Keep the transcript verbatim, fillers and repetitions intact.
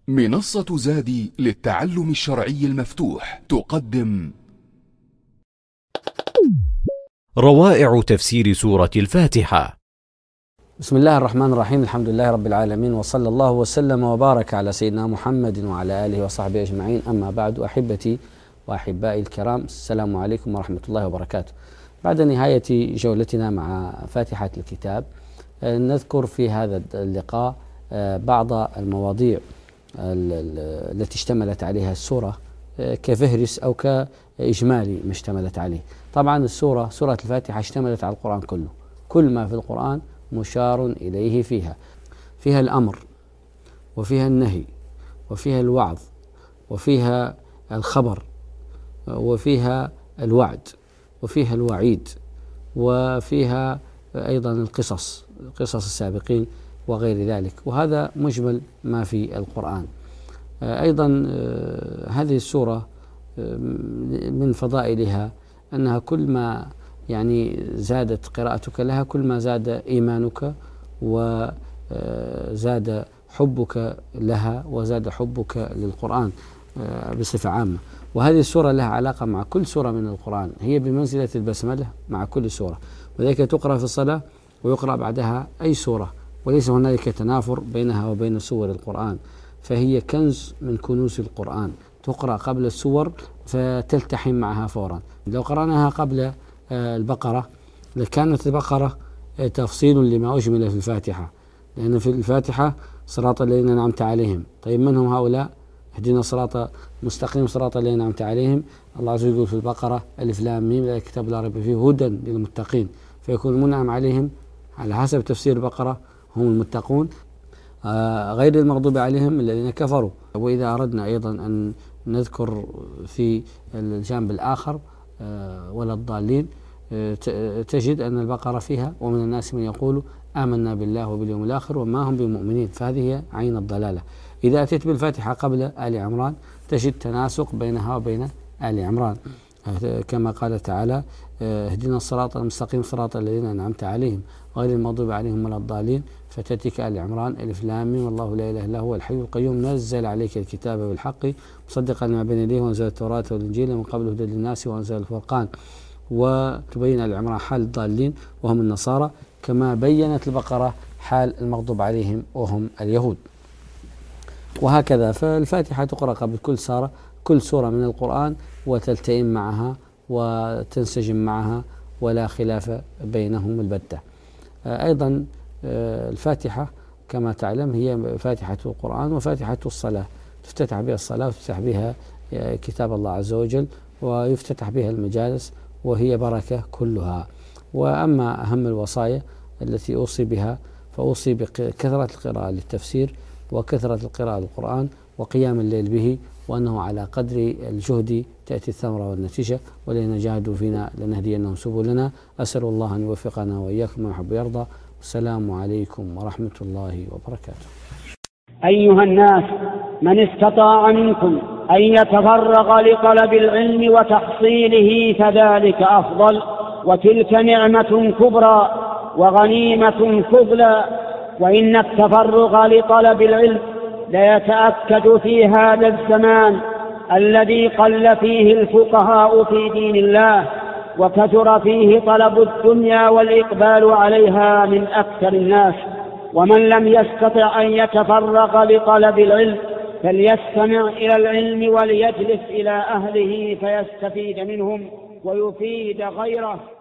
منصة زادي للتعلم الشرعي المفتوح تقدم روائع تفسير سورة الفاتحة. بسم الله الرحمن الرحيم. الحمد لله رب العالمين، وصلى الله وسلم وبارك على سيدنا محمد وعلى آله وصحبه أجمعين. أما بعد، أحبتي وأحبائي الكرام، السلام عليكم ورحمة الله وبركاته. بعد نهاية جولتنا مع فاتحة الكتاب، نذكر في هذا اللقاء بعض المواضيع التي اشتملت عليها السورة كفهرس أو كإجمالي ما اشتملت عليه. طبعا السورة سورة الفاتحة اشتملت على القرآن كله، كل ما في القرآن مشار إليه فيها فيها الأمر، وفيها النهي، وفيها الوعظ، وفيها الخبر، وفيها الوعد، وفيها الوعيد، وفيها أيضا القصص قصص السابقين وغير ذلك، وهذا مجمل ما في القرآن. أيضا هذه السورة من فضائلها أنها كل ما يعني زادت قراءتك لها كل ما زاد إيمانك وزاد حبك لها وزاد حبك للقرآن بصفة عامة. وهذه السورة لها علاقة مع كل سورة من القرآن، هي بمنزلة البسملة مع كل سورة، وذلك تقرأ في الصلاة ويقرأ بعدها أي سورة، وليس هنالك تنافر بينها وبين سور القرآن، فهي كنز من كنوز القرآن، تقرأ قبل السور فتلتحم معها فورا. لو قرأناها قبل البقرة لكانت البقرة تفصيل لما أجمل في الفاتحة، لأن في الفاتحة صراط الذين أنعمت عليهم. طيب من هم هؤلاء؟ اهدنا صراط مستقيم صراط الذين أنعمت عليهم. الله عز وجل يقول في البقرة ألف لام ميم ذلك الكتاب لا ريب فيه هدى للمتقين، فيكون المنعم عليهم على حسب تفسير البقرة هم المتقون، آه غير المغضوب عليهم الذين كفروا. وإذا أردنا أيضا أن نذكر في الجانب الآخر آه ولا الضالين، آه تجد أن البقرة فيها ومن الناس من يقول آمنا بالله وباليوم الآخر وما هم بمؤمنين، فهذه هي عين الضلالة. إذا أتيت بالفاتحة قبل آل عمران تجد تناسق بينها وبين آل عمران، كما قال تعالى اهدنا الصراط المستقيم صراط الذين أنعمت عليهم غير المغضوب عليهم ولا الضالين، فتأتيك آل عمران ألف لام ميم والله لا إله إلا هو الحي القيوم نزل عليك الكتاب بالحق مصدقا لما بين يديه وأنزل التوراة والإنجيل من قبل هدى للناس وأنزل الفرقان، وتبين آل عمران حال الضالين وهم النصارى، كما بينت البقرة حال المغضوب عليهم وهم اليهود. وهكذا فالفاتحة تقرأ قبل كل سورة كل سورة من القرآن وتلتئم معها وتنسجم معها ولا خلاف بينهم البتة. أيضا الفاتحة كما تعلم هي فاتحة القرآن وفاتحة الصلاة، تفتتح بها الصلاة وتفتح بها كتاب الله عز وجل ويفتتح بها المجالس، وهي بركة كلها. وأما أهم الوصايا التي أوصي بها فأوصي بكثرة القراءة للتفسير وكثرة القراءة للقرآن وقيام الليل به، وأنه على قدر الجهد تأتي الثمرة والنتيجة، والذين جاهدوا فينا لنهدينهم سبلنا. أسأل الله أن يوفقنا وإياكم ما يحب ويرضى. والسلام عليكم ورحمة الله وبركاته. أيها الناس، من استطاع منكم أن يتفرغ لطلب العلم وتحصيله فذلك أفضل، وتلك نعمة كبرى وغنيمة فضلى، وإن التفرغ لطلب العلم ليتأكد في هذا الزمان الذي قل فيه الفقهاء في دين الله وكثر فيه طلب الدنيا والإقبال عليها من أكثر الناس. ومن لم يستطع أن يتفرغ لطلب العلم فليستمع إلى العلم وليجلس إلى أهله فيستفيد منهم ويفيد غيره.